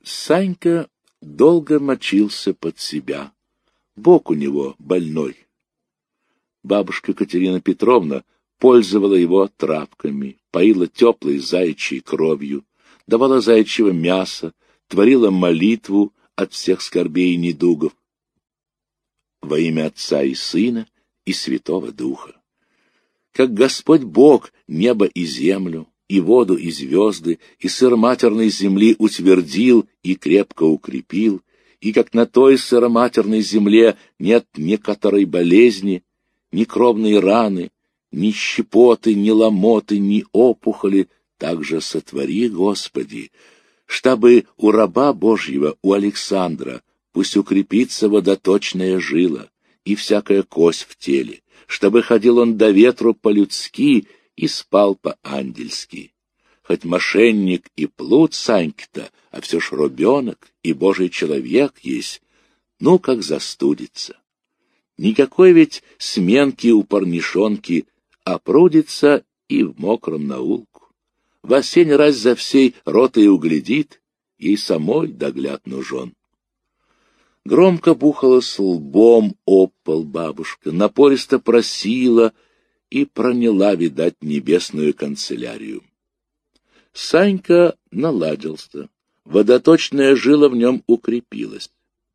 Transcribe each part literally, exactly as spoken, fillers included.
Санька долго мочился под себя. Бок у него больной. Бабушка Катерина Петровна пользовала его травками, поила теплой заячьей кровью, давала заячьего мяса, творила молитву от всех скорбей и недугов. Во имя Отца и Сына и Святого Духа. Как Господь Бог небо и землю, и воду, и звезды, и сыроматерной земли утвердил и крепко укрепил, и как на той сыроматерной земле нет некоторой болезни, ни кровной раны, ни щепоты, ни ломоты, ни опухоли, так же сотвори, Господи, чтобы у раба Божьего, у Александра, пусть укрепится водоточная жила и всякая кость в теле, чтобы ходил он до ветру по-людски и спал по-ангельски. Хоть мошенник и плут Санька-то, а все ж ребенок и Божий человек есть, ну, как застудится. Никакой ведь сменки у парнишонки, а прудится и в мокром наулку. В осень раз за всей ротой углядит, ей самой догляд нужен. Громко бухала с лбом об пол бабушка, напористо просила и проняла, видать, небесную канцелярию. Санька наладился, водоточная жила в нем укрепилась.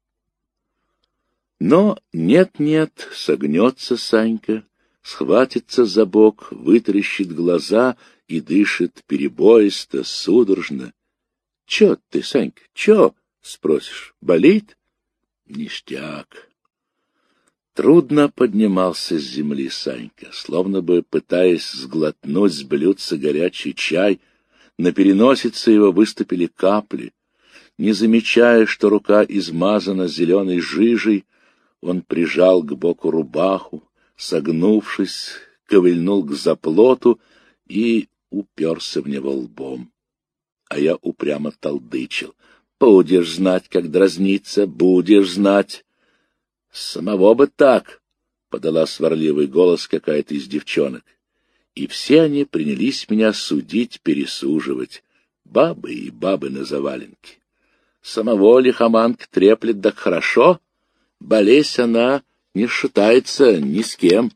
Но нет-нет, согнется Санька, схватится за бок, вытрящит глаза и дышит перебоисто, судорожно. — Чё ты, Санька, чё? — спросишь. — Болит? — Ништяк. Трудно поднимался с земли Санька, словно бы пытаясь сглотнуть с блюдца горячий чай. На переносице его выступили капли. Не замечая, что рука измазана зеленой жижей, он прижал к боку рубаху, согнувшись, ковыльнул к заплоту и уперся в него лбом. А я упрямо толдычил. «Будешь знать, как дразниться, будешь знать!» «Самого бы так!» — подала сварливый голос какая-то из девчонок. И все они принялись меня судить, пересуживать. Бабы и бабы на заваленке. Самого лихоманка треплет, да хорошо. Болезнь она не считается ни с кем.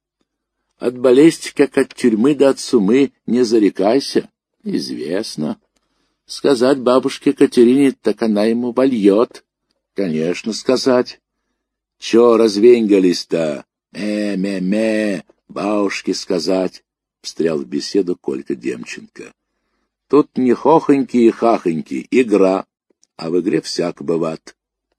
От болезни, как от тюрьмы да от сумы, не зарекайся. Известно. Сказать бабушке Катерине, так она ему вольет. Конечно, сказать. Чё развеньгались-то? Ме-ме-ме, бабушке сказать, — встрял в беседу Колька Демченко. Тут не хохоньки и хахоньки, игра, а в игре всяк бывает.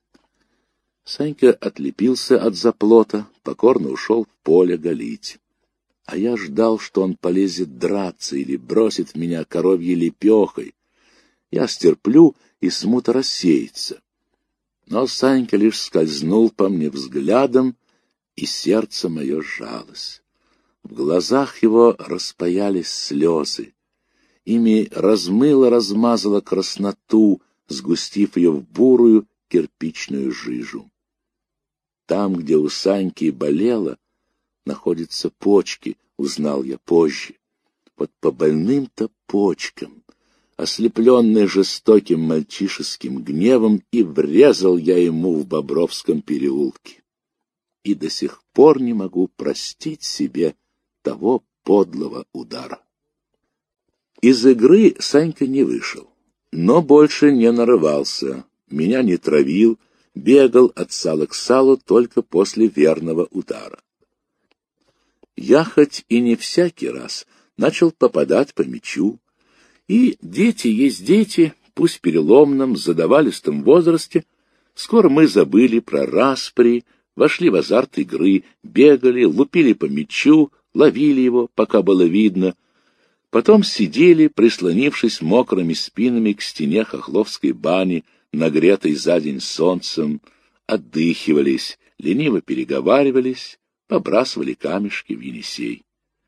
Санька отлепился от заплота, покорно ушел в поле галить. А я ждал, что он полезет драться или бросит в меня коровьей лепехой. Я стерплю, и смута рассеется. Но Санька лишь скользнул по мне взглядом, и сердце мое сжалось. В глазах его распаялись слезы. Ими размыло-размазало красноту, сгустив ее в бурую кирпичную жижу. Там, где у Саньки болело, находятся почки, узнал я позже. Вот по больным-то почкам, ослепленный жестоким мальчишеским гневом, и врезал я ему в Бобровском переулке. И до сих пор не могу простить себе того подлого удара. Из игры Санька не вышел, но больше не нарывался, меня не травил, бегал от сала к салу только после верного удара. Я хоть и не всякий раз начал попадать по мячу, и дети есть дети, пусть в переломном, задавалистом возрасте, скоро мы забыли про распри, вошли в азарт игры, бегали, лупили по мячу, ловили его, пока было видно, потом сидели, прислонившись мокрыми спинами к стене хохловской бани, нагретой за день солнцем, отдыхивались, лениво переговаривались, побрасывали камешки в Енисей.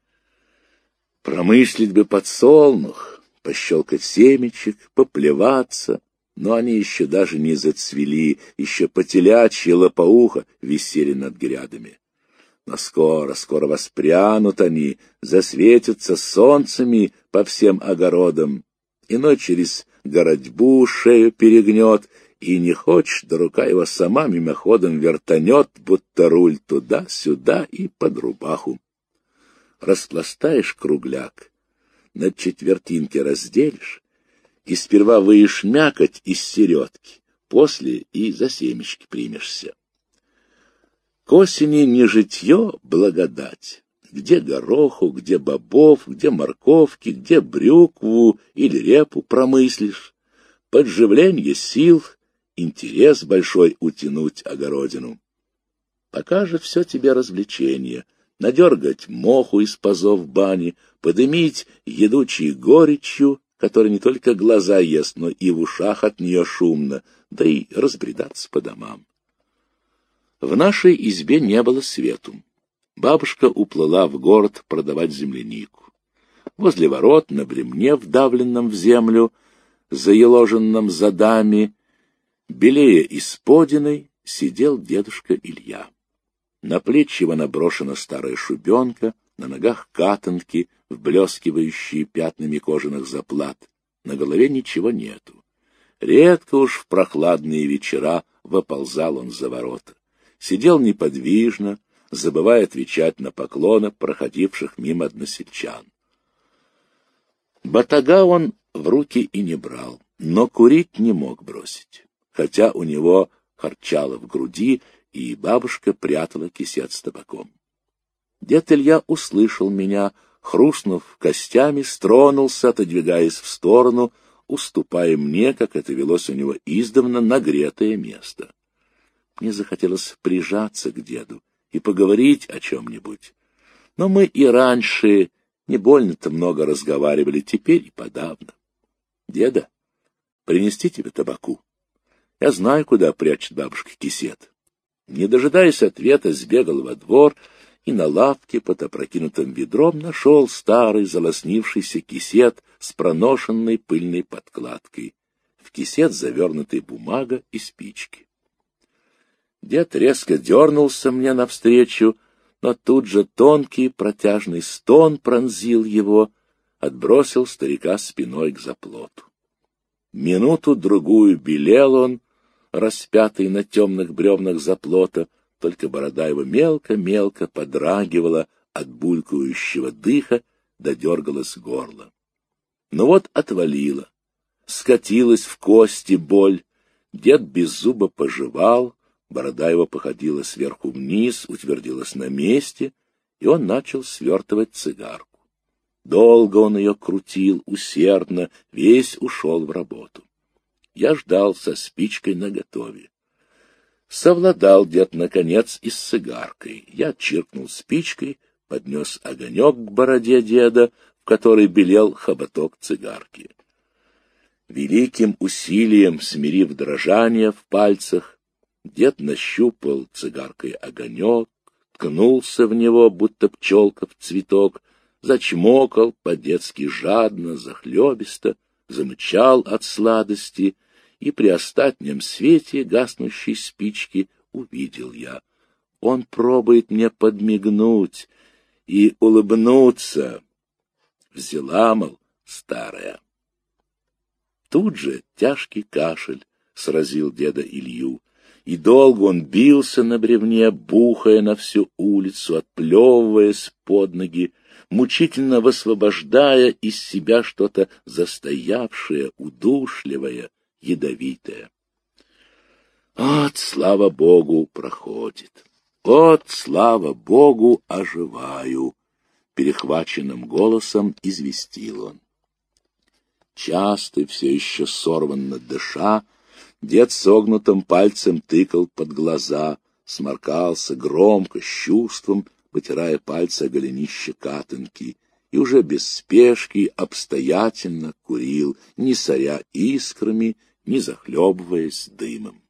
Промыслить бы подсолнух, пощелкать семечек, поплеваться, но они еще даже не зацвели, еще потелячьи лопоуха висели над грядами. Но скоро, скоро воспрянут они, засветятся солнцами по всем огородам, иной через городьбу шею перегнет, и не хочешь, да рука его сама мимоходом вертанет, будто руль туда-сюда и под рубаху. Распластаешь кругляк, на четвертинки разделишь, и сперва выешь мякоть из середки, после и за семечки примешься. К осени не житье благодать. Где гороху, где бобов, где морковки, где брюкву или репу промыслишь. Подживление сил, интерес большой утянуть огородину. Пока же все тебе развлечение. Надергать моху из пазов бани, подымить едучей горечью, которая не только глаза ест, но и в ушах от нее шумно, да и разбредаться по домам. В нашей избе не было свету. Бабушка уплыла в город продавать землянику. Возле ворот, на бремне, вдавленном в землю, заеложенном задами, белее исподиной, сидел дедушка Илья. На плечи его наброшена старая шубенка, на ногах катанки, вблескивающие пятнами кожаных заплат. На голове ничего нету. Редко уж в прохладные вечера выползал он за ворота. Сидел неподвижно, забывая отвечать на поклоны проходивших мимо односельчан. Батага он в руки и не брал, но курить не мог бросить, хотя у него харчало в груди, и бабушка прятала кисет с табаком. Дед Илья услышал меня, хрустнув костями, стронулся, отодвигаясь в сторону, уступая мне, как это велось у него издавна, нагретое место. Мне захотелось прижаться к деду и поговорить о чем-нибудь. Но мы и раньше не больно-то много разговаривали, теперь и подавно. Деда, принести тебе табаку? Я знаю, куда прячет бабушка кисет. Не дожидаясь ответа, сбегал во двор и на лавке под опрокинутым ведром нашел старый залоснившийся кисет с проношенной пыльной подкладкой. В кисет завернутая бумага и спички. Дед резко дернулся мне навстречу, но тут же тонкий протяжный стон пронзил его, отбросил старика спиной к заплоту. Минуту-другую белел он, распятый на темных бревнах заплота, только борода его мелко-мелко подрагивала от булькающего дыха, додергалось горло. Но вот отвалило, скатилась в кости боль, дед без зуба пожевал, борода его походила сверху вниз, утвердилась на месте, и он начал свертывать цигарку. Долго он ее крутил, усердно, весь ушел в работу. Я ждал со спичкой наготове. Совладал дед, наконец, и с цигаркой. Я чиркнул спичкой, поднес огонек к бороде деда, в которой белел хоботок цигарки. Великим усилием, смирив дрожание в пальцах, дед нащупал цигаркой огонек, ткнулся в него, будто пчелка в цветок, зачмокал по-детски жадно, захлебисто, замычал от сладости, и при остатнем свете гаснущей спички увидел я. Он пробует мне подмигнуть и улыбнуться. Взяла, мол, старая. Тут же тяжкий кашель сразил деда Илью, и долго он бился на бревне, бухая на всю улицу, отплевываясь под ноги, мучительно высвобождая из себя что-то застоявшее, удушливое, ядовитое. От, слава Богу, проходит. От, слава Богу, оживаю, перехваченным голосом известил он. Часто, все еще сорванно дыша, дед согнутым пальцем тыкал под глаза, сморкался громко, с чувством, потирая пальцы о голенище катанки, и уже без спешки обстоятельно курил, не соря искрами, не захлебываясь дымом.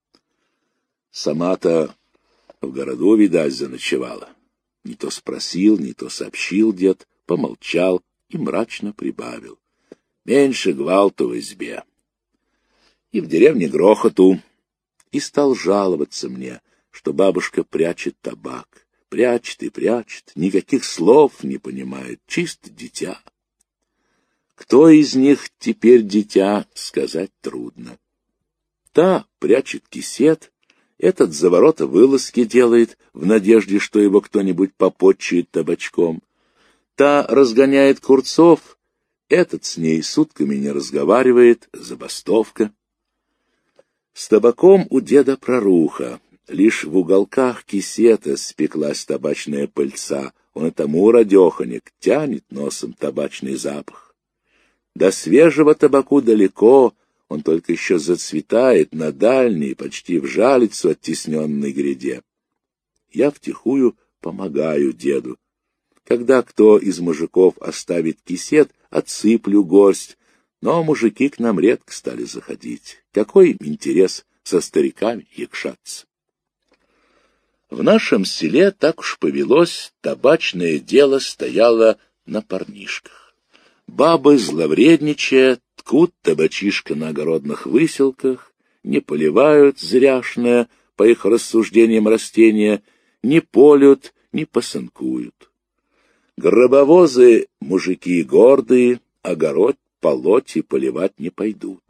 Сама-то в городу, видать, заночевала. Не то спросил, не то сообщил дед, помолчал и мрачно прибавил. Меньше гвалту в избе. И в деревне грохоту. И стал жаловаться мне, что бабушка прячет табак. Прячет и прячет, никаких слов не понимает, чисто дитя. Кто из них теперь дитя, сказать трудно. Та прячет кисет, этот за ворота вылазки делает, в надежде, что его кто-нибудь попотчует табачком. Та разгоняет курцов, этот с ней сутками не разговаривает, забастовка. С табаком у деда проруха. Лишь в уголках кисета спеклась табачная пыльца, он и тому радеханик, тянет носом табачный запах. До свежего табаку далеко, он только еще зацветает на дальней, почти в жалицу оттесненной гряде. Я втихую помогаю деду. Когда кто из мужиков оставит кисет, отсыплю горсть, но мужики к нам редко стали заходить. Какой им интерес со стариками якшаться? В нашем селе, так уж повелось, табачное дело стояло на парнишках. Бабы, зловредничая, ткут табачишко на огородных выселках, не поливают зряшное, по их рассуждениям, растения, не полют, не посынкуют. Гробовозы мужики гордые, огород полоть и поливать не пойдут.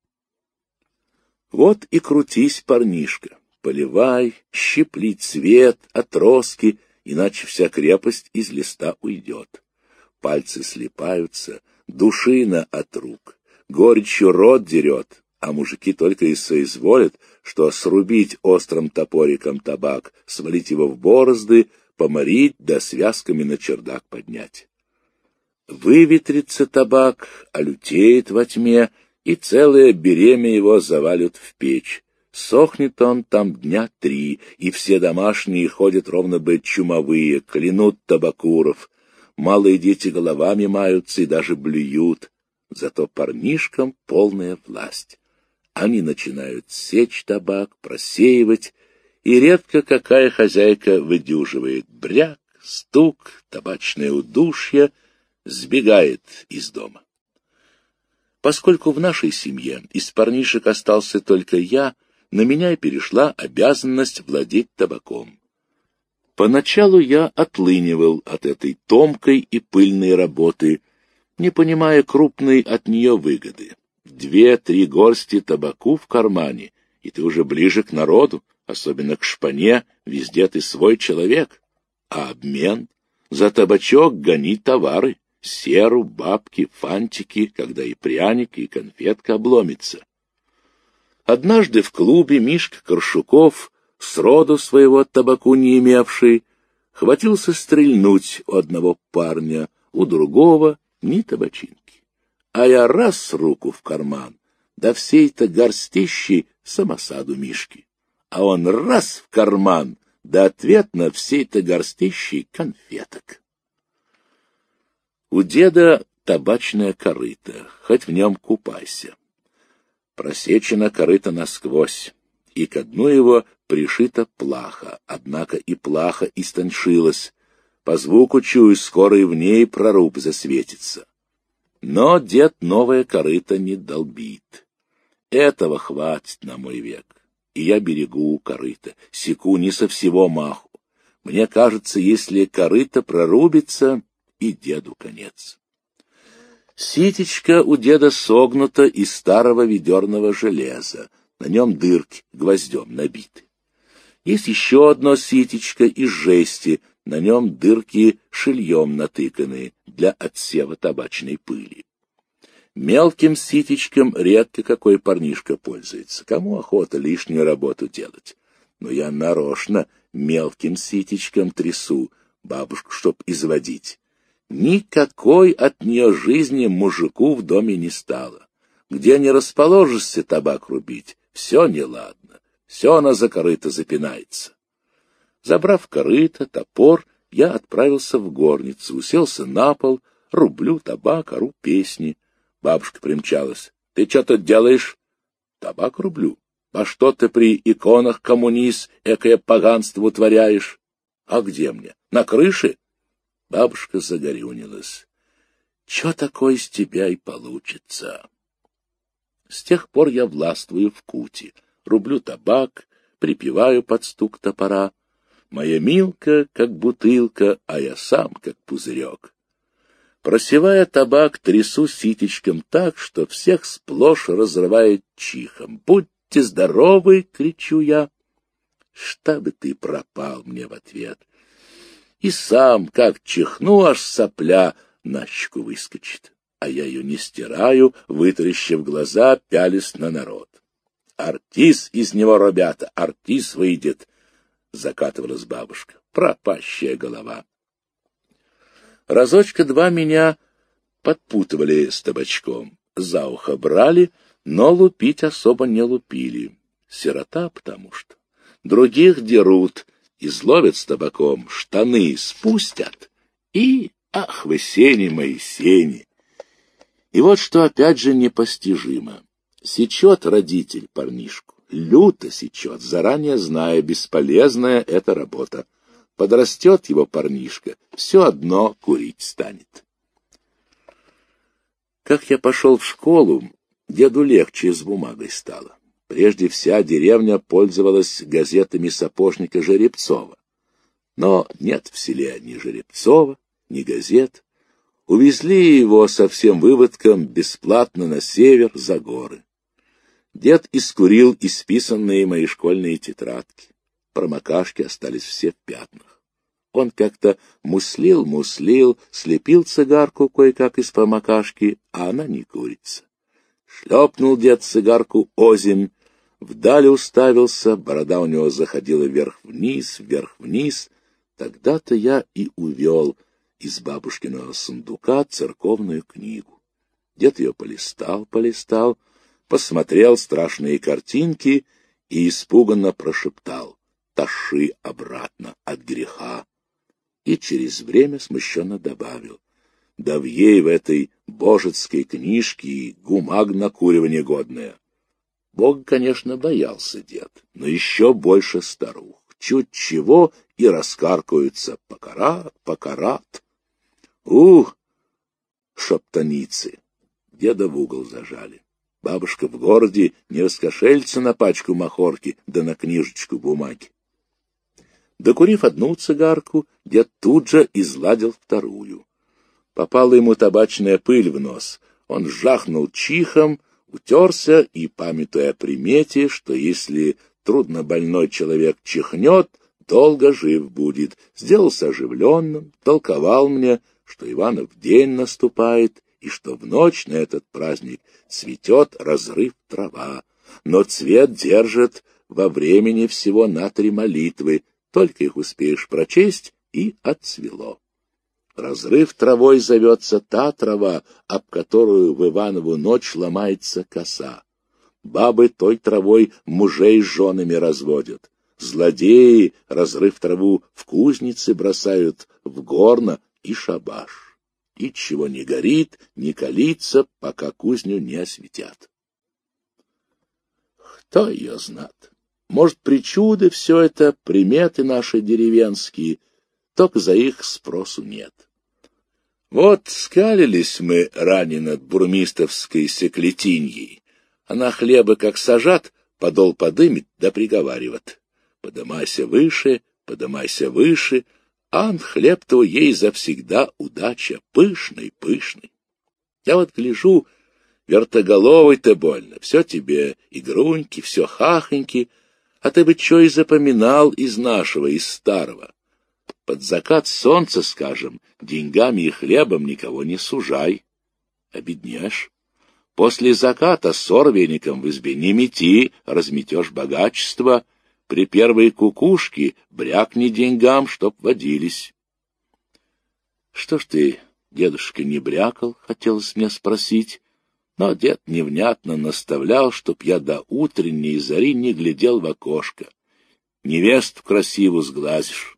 Вот и крутись, парнишка, поливай, щипли цвет, отростки, иначе вся крепость из листа уйдет. Пальцы слипаются, душина от рук, горечью рот дерет, а мужики только и соизволят, что срубить острым топориком табак, свалить его в борозды, поморить да связками на чердак поднять. Выветрится табак, олютеет во тьме, и целое беремя его завалят в печь. Сохнет он там дня три, и все домашние ходят ровно бы чумовые, клянут табакуров. Малые дети головами маются и даже блюют. Зато парнишкам полная власть. Они начинают сечь табак, просеивать, и редко какая хозяйка выдюживает. Бряк, стук, табачное удушье, сбегает из дома. Поскольку в нашей семье из парнишек остался только я, на меня и перешла обязанность владеть табаком. Поначалу я отлынивал от этой томкой и пыльной работы, не понимая крупной от нее выгоды. Две-три горсти табаку в кармане, и ты уже ближе к народу, особенно к шпане, везде ты свой человек. А обмен? За табачок гони товары, серу, бабки, фантики, когда и пряники, и конфетка обломится. Однажды в клубе Мишка Коршуков, сроду своего табаку не имевший, хватился стрельнуть у одного парня, у другого ни табачинки. А я раз руку в карман, да всей-то горстищей самосаду Мишки. А он раз в карман, да ответно всей-то горстищей конфеток. У деда табачное корыто, хоть в нем купайся. Просечено корыто насквозь, и ко дну его пришита плаха, однако и плаха истончилась. По звуку чую, скоро и в ней проруб засветится. Но дед новое корыто не долбит. Этого хватит на мой век. И я берегу корыто, секу не со всего маху. Мне кажется, если корыто прорубится, и деду конец. Ситечко у деда согнуто из старого ведерного железа, на нем дырки гвоздем набиты. Есть еще одно ситечко из жести, на нем дырки шильем натыканы для отсева табачной пыли. Мелким ситечком редко какой парнишка пользуется, кому охота лишнюю работу делать. Но я нарочно мелким ситечком трясу бабушку, чтоб изводить. Никакой от нее жизни мужику в доме не стало. Где не расположишься табак рубить, все неладно, все она за корыто запинается. Забрав корыто, топор, я отправился в горницу, уселся на пол, рублю табак, ору песни. Бабушка примчалась. — Ты что тут делаешь? — Табак рублю. — А что ты при иконах, коммунист, экое поганство утворяешь? — А где мне? На крыше? Бабушка загорюнилась. — Че такое из тебя и получится? С тех пор я властвую в куте, рублю табак, припеваю под стук топора. Моя Милка, как бутылка, а я сам, как пузырек. Просевая табак, трясу ситечком так, что всех сплошь разрывает чихом. «Будьте здоровы!» — кричу я. «Чтобы ты пропал!» — мне в ответ. И сам, как чихну, аж сопля на щеку выскочит. А я ее не стираю, вытаращив глаза, пялись на народ. «Артист из него, ребята, артист выйдет!» — закатывалась бабушка. Пропащая голова. Разочка-два меня подпутывали с табачком. За ухо брали, но лупить особо не лупили. Сирота потому что. Других дерут, изловят с табаком, штаны спустят. И, ах вы, сени мои, сени! И вот что опять же непостижимо. Сечет родитель парнишку, люто сечет, заранее зная, бесполезная эта работа. Подрастет его парнишка, все одно курить станет. Как я пошел в школу, деду легче с бумагой стало. Прежде вся деревня пользовалась газетами сапожника Жеребцова. Но нет в селе ни Жеребцова, ни газет. Увезли его со всем выводком бесплатно на север за горы. Дед искурил исписанные мои школьные тетрадки. Промокашки остались все в пятнах. Он как-то муслил-муслил, слепил цигарку кое-как из промокашки, а она не курится. Шлепнул дед цигарку озимь, вдаль уставился, борода у него заходила вверх-вниз, вверх-вниз. Тогда-то я и увел из бабушкиного сундука церковную книгу. Дед ее полистал, полистал, посмотрел страшные картинки и испуганно прошептал: «Таши обратно от греха». И через время смущенно добавил: «Да в ей в этой божецкой книжке и гумаг на куривание годная». Бог, конечно, боялся дед, но еще больше старух. Чуть чего и раскаркаются: «Покарат, покарат». Ух, шептаницы! Деда в угол зажали. Бабушка в городе не раскошелится на пачку махорки да на книжечку бумаги. Докурив одну цигарку, дед тут же изладил вторую. Попала ему табачная пыль в нос. Он жахнул чихом, утерся и, памятуя о примете, что если труднобольной человек чихнет, долго жив будет, сделался оживленным, толковал мне, что Иванов день наступает, и что в ночь на этот праздник цветет разрыв трава, но цвет держит во времени всего на три молитвы, только их успеешь прочесть, и отцвело. Разрыв травой зовется та трава, об которую в Иванову ночь ломается коса. Бабы той травой мужей с женами разводят. Злодеи разрыв траву в кузнице бросают в горно и шабаш. И чего не горит, не калится, пока кузню не осветят. Кто ее знает? Может, причуды все это, приметы наши деревенские, только за их спросу нет. Вот скалились мы ранее над бурмистовской секлетиньей. Она хлеба как сажат, подол подымет да приговаривает: подымайся выше, подымайся выше, ан хлеб-то ей завсегда удача, пышный, пышный. Я вот гляжу, вертоголовый-то больно, все тебе игруньки, все хахоньки, а ты бы что и запоминал из нашего, из старого. Под закат солнца, скажем, деньгами и хлебом никого не сужай. Обеднешь. После заката ссор веником в избе не мети, разметешь богачество. При первой кукушке брякни деньгам, чтоб водились. Что ж ты, дедушка, не брякал, хотелось мне спросить, но дед невнятно наставлял, чтоб я до утренней зари не глядел в окошко. Невесту красивую сглазишь.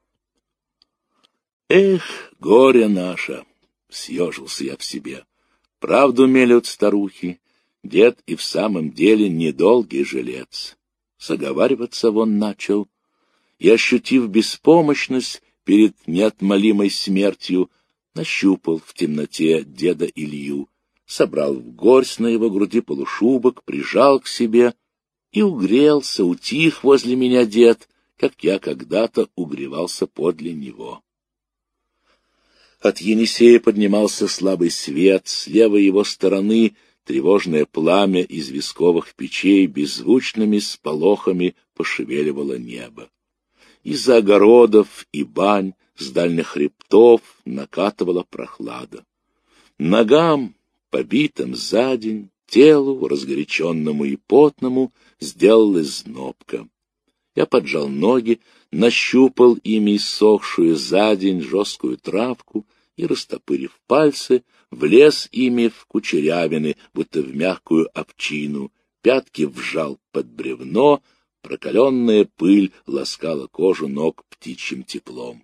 Эх, горе наше! Съежился я в себе. Правду мелют старухи. Дед и в самом деле недолгий жилец. Заговариваться вон начал. И, ощутив беспомощность перед неотмолимой смертью, нащупал в темноте деда Илью, собрал в горсть на его груди полушубок, прижал к себе и угрелся, утих возле меня дед, как я когда-то угревался подле него. От Енисея поднимался слабый свет, с левой его стороны тревожное пламя известковых печей беззвучными сполохами пошевеливало небо. Из-за огородов и бань с дальних хребтов накатывала прохлада. Ногам, побитым за день, телу, разгоряченному и потному, сделалась знобка. Я поджал ноги, нащупал ими иссохшую за день жесткую травку и, растопырив пальцы, влез ими в кучерявины, будто в мягкую овчину, пятки вжал под бревно, прокаленная пыль ласкала кожу ног птичьим теплом.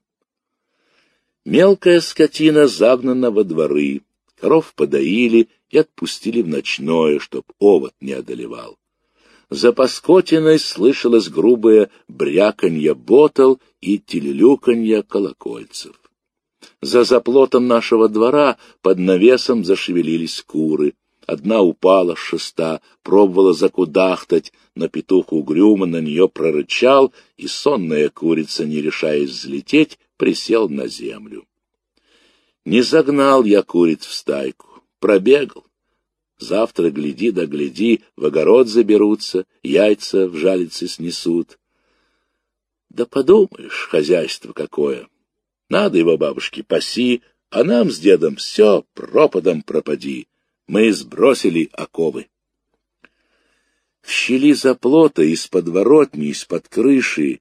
Мелкая скотина загнана во дворы, коров подоили и отпустили в ночное, чтоб овод не одолевал. За паскотиной слышалось грубое бряканье ботал и телелюканье колокольцев. За заплотом нашего двора под навесом зашевелились куры. Одна упала с шеста, пробовала закудахтать, но петух угрюмо на нее прорычал, и сонная курица, не решаясь взлететь, присел на землю. Не загнал я куриц в стайку, пробегал. Завтра, гляди да гляди, в огород заберутся, яйца в жалице снесут. Да подумаешь, хозяйство какое! Надо его бабушке паси, а нам с дедом все пропадом пропади. Мы сбросили оковы. В щели заплота, из подворотни, из-под крыши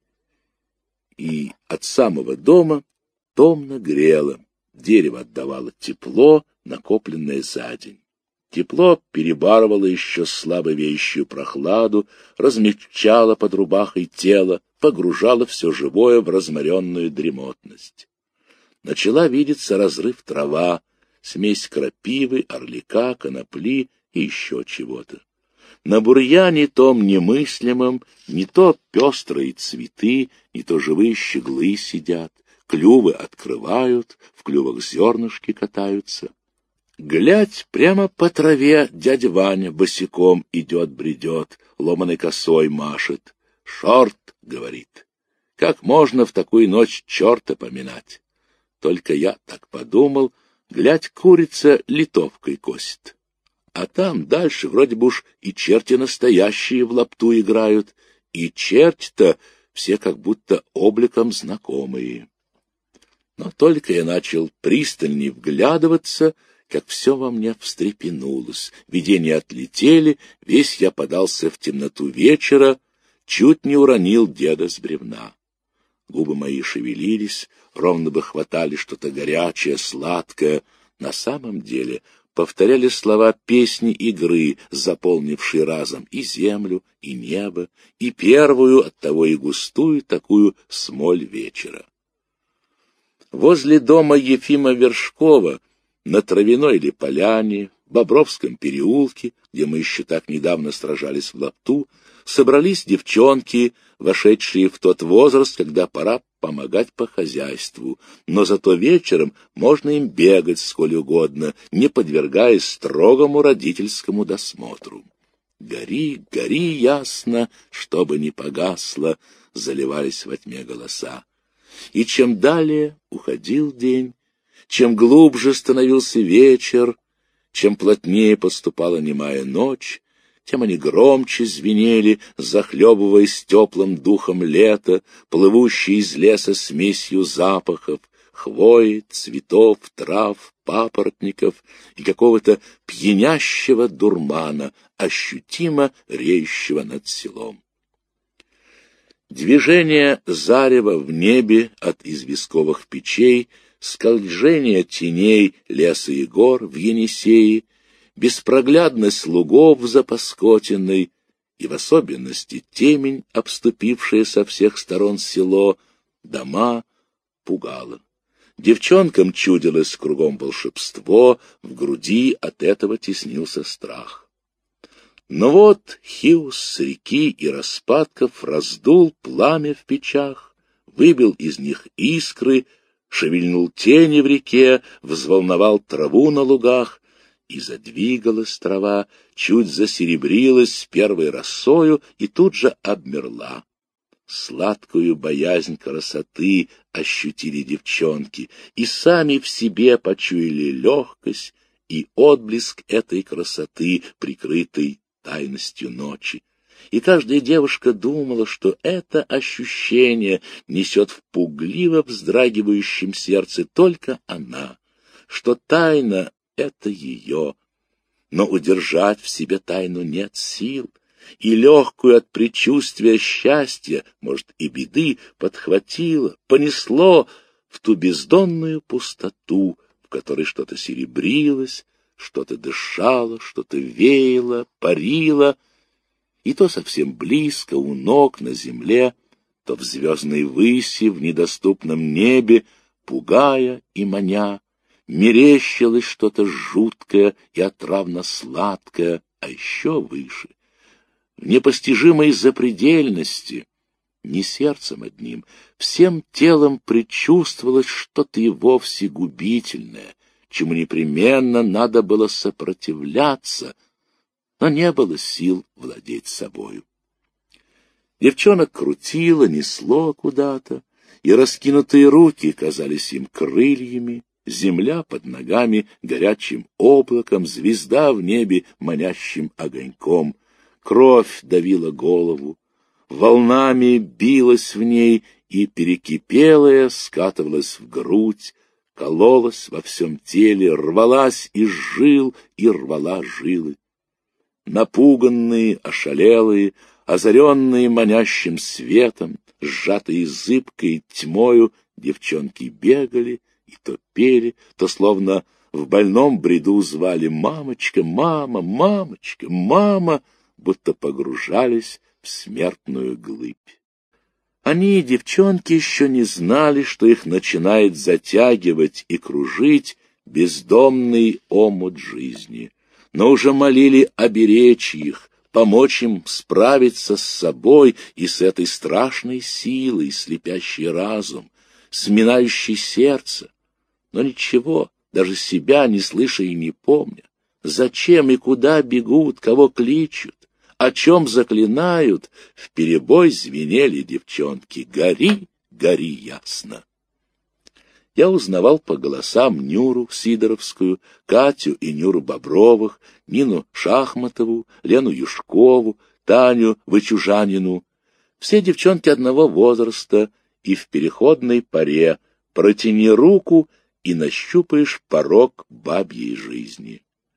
и от самого дома томно грело. Дерево отдавало тепло, накопленное за день. Тепло перебарывало еще слабо веющую прохладу, размягчало под рубахой тело, погружало все живое в разморенную дремотность. Начала видеться разрыв трава, смесь крапивы, орлика, конопли и еще чего-то. На бурьяне том немыслимом не то пестрые цветы, не то живые щеглы сидят, клювы открывают, в клювах зернышки катаются. Глядь, прямо по траве дядя Ваня босиком идет-бредет, ломаной косой машет. «Шорт!» — говорит. «Как можно в такую ночь черта поминать?» Только я так подумал, глядь, курица литовкой косит. А там дальше вроде бы уж и черти настоящие в лапту играют, и черти-то все как будто обликом знакомые. Но только я начал пристальней вглядываться, как все во мне встрепенулось. Видения отлетели, весь я подался в темноту вечера, чуть не уронил деда с бревна. Губы мои шевелились, ровно бы хватали что-то горячее, сладкое. На самом деле повторяли слова песни игры, заполнившей разом и землю, и небо, и первую, оттого и густую, такую смоль вечера. Возле дома Ефима Вершкова, на Травяной или поляне, в Бобровском переулке, где мы еще так недавно сражались в лапту, собрались девчонки, вошедшие в тот возраст, когда пора помогать по хозяйству, но зато вечером можно им бегать сколь угодно, не подвергаясь строгому родительскому досмотру. «Гори, гори ясно, чтобы не погасло», — заливались во тьме голоса. И чем далее уходил день, чем глубже становился вечер, чем плотнее поступала немая ночь, тем они громче звенели, захлебываясь теплым духом лета, плывущей из леса смесью запахов, хвои, цветов, трав, папоротников и какого-то пьянящего дурмана, ощутимо реющего над селом. Движение зарева в небе от известковых печей, скольжение теней леса и гор в Енисее, беспроглядность лугов за Паскотиной и в особенности темень, обступившая со всех сторон село, дома, пугало. Девчонкам чудилось кругом волшебство, в груди от этого теснился страх. Но вот Хиус с реки и распадков раздул пламя в печах, выбил из них искры, шевельнул тени в реке, взволновал траву на лугах, и задвигалась трава, чуть засеребрилась первой росою и тут же обмерла. Сладкую боязнь красоты ощутили девчонки и сами в себе почуяли легкость и отблеск этой красоты, прикрытой тайностью ночи. И каждая девушка думала, что это ощущение несет в пугливо вздрагивающем сердце только она, что тайна — это ее. Но удержать в себе тайну нет сил, и легкую от предчувствия счастья, может, и беды, подхватило, понесло в ту бездонную пустоту, в которой что-то серебрилось, что-то дышало, что-то веяло, парило, и то совсем близко, у ног, на земле, то в звездной выси, в недоступном небе, пугая и маня, мерещилось что-то жуткое и отравно-сладкое, а еще выше, в непостижимой запредельности, не сердцем одним, всем телом предчувствовалось что-то и вовсе губительное, чему непременно надо было сопротивляться, но не было сил владеть собою. Девчонок крутило, несло куда-то, и раскинутые руки казались им крыльями, земля под ногами горячим облаком, звезда в небе манящим огоньком. Кровь давила голову, волнами билась в ней и, перекипелая, скатывалась в грудь, кололась во всем теле, рвалась из жил и рвала жилы. Напуганные, ошалелые, озаренные манящим светом, сжатые зыбкой тьмою, девчонки бегали и то пели, то словно в больном бреду звали «мамочка, мама, мамочка, мама», будто погружались в смертную глыбь. Они, девчонки, еще не знали, что их начинает затягивать и кружить бездомный омут жизни, но уже молили оберечь их, помочь им справиться с собой и с этой страшной силой, слепящей разум, сминающей сердце. Но ничего, даже себя не слыша и не помня. Зачем и куда бегут, кого кличут, о чем заклинают, вперебой звенели девчонки: «Гори, гори ясно». Я узнавал по голосам Нюру Сидоровскую, Катю и Нюру Бобровых, Нину Шахматову, Лену Юшкову, Таню Вычужанину. Все девчонки одного возраста, и в переходной поре протяни руку и нащупаешь порог бабьей жизни.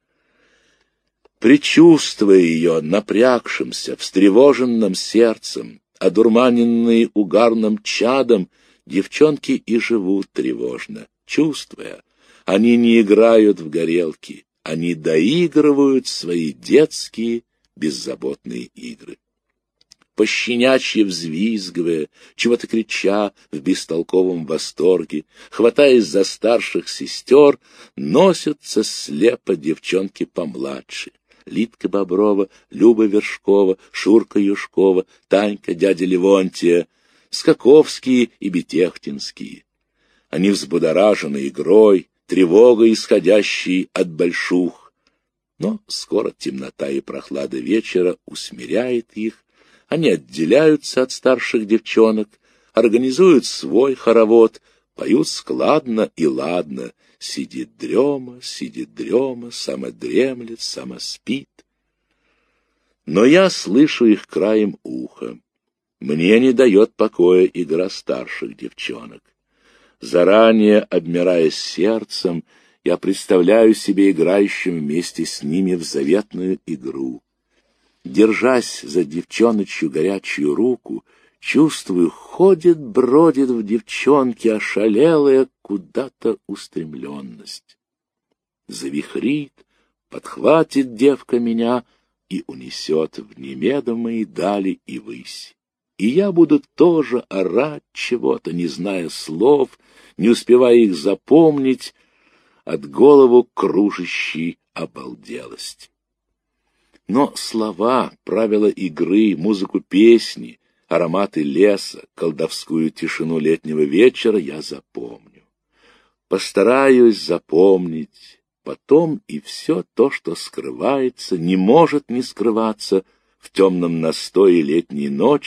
Предчувствуя ее напрягшимся, встревоженным сердцем, одурманенные угарным чадом, девчонки и живут тревожно, чувствуя. Они не играют в горелки, они доигрывают свои детские беззаботные игры. Пощенячьи взвизгивая, чего-то крича в бестолковом восторге, хватаясь за старших сестер, носятся слепо девчонки помладше. Лидка Боброва, Люба Вершкова, Шурка Юшкова, Танька дядя Левонтия, Скаковские и Бетехтинские. Они взбудоражены игрой, тревогой, исходящей от большух. Но скоро темнота и прохлада вечера усмиряет их, они отделяются от старших девчонок, организуют свой хоровод, поют складно и ладно. Сидит дрема, сидит дрема, сама дремлет, сама спит. Но я слышу их краем уха. Мне не дает покоя игра старших девчонок. Заранее обмирая сердцем, я представляю себе играющим вместе с ними в заветную игру. Держась за девчоночью горячую руку, чувствую, ходит, бродит в девчонке ошалелая куда-то устремленность. Завихрит, подхватит девка меня и унесет в немедомые дали и высь. И я буду тоже орать чего-то, не зная слов, не успевая их запомнить, от голову кружащей обалделости. Но слова, правила игры, музыку песни, ароматы леса, колдовскую тишину летнего вечера я запомню. Постараюсь запомнить потом и все то, что скрывается, не может не скрываться в темном настое летней ночи,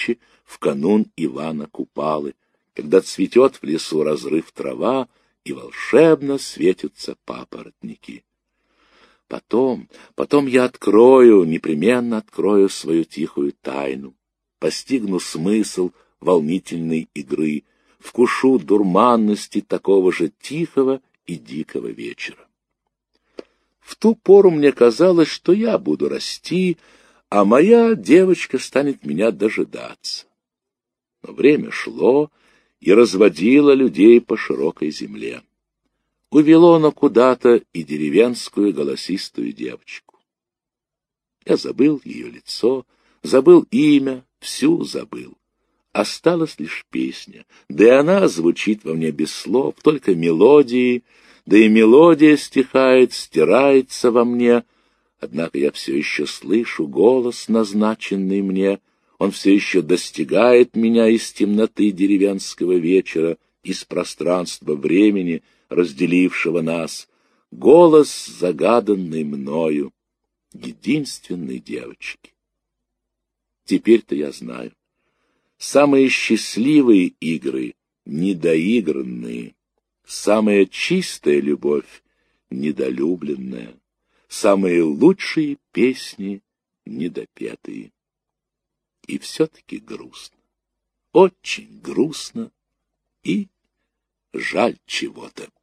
в канун Ивана Купалы, когда цветет в лесу разрыв трава и волшебно светятся папоротники. Потом, потом я открою, непременно открою свою тихую тайну, постигну смысл волнительной игры, вкушу дурманности такого же тихого и дикого вечера. В ту пору мне казалось, что я буду расти, а моя девочка станет меня дожидаться. Но время шло и разводило людей по широкой земле. Увело оно куда-то и деревенскую голосистую девочку. Я забыл ее лицо, забыл имя, всю забыл. Осталась лишь песня, да и она звучит во мне без слов, только мелодии, да и мелодия стихает, стирается во мне. Однако я все еще слышу голос, назначенный мне, он все еще достигает меня из темноты деревенского вечера, из пространства времени, разделившего нас, голос, загаданный мною, единственной девочки. Теперь-то я знаю, самые счастливые игры недоигранные, самая чистая любовь недолюбленная, самые лучшие песни недопетые. И все-таки грустно, очень грустно и жаль чего-то.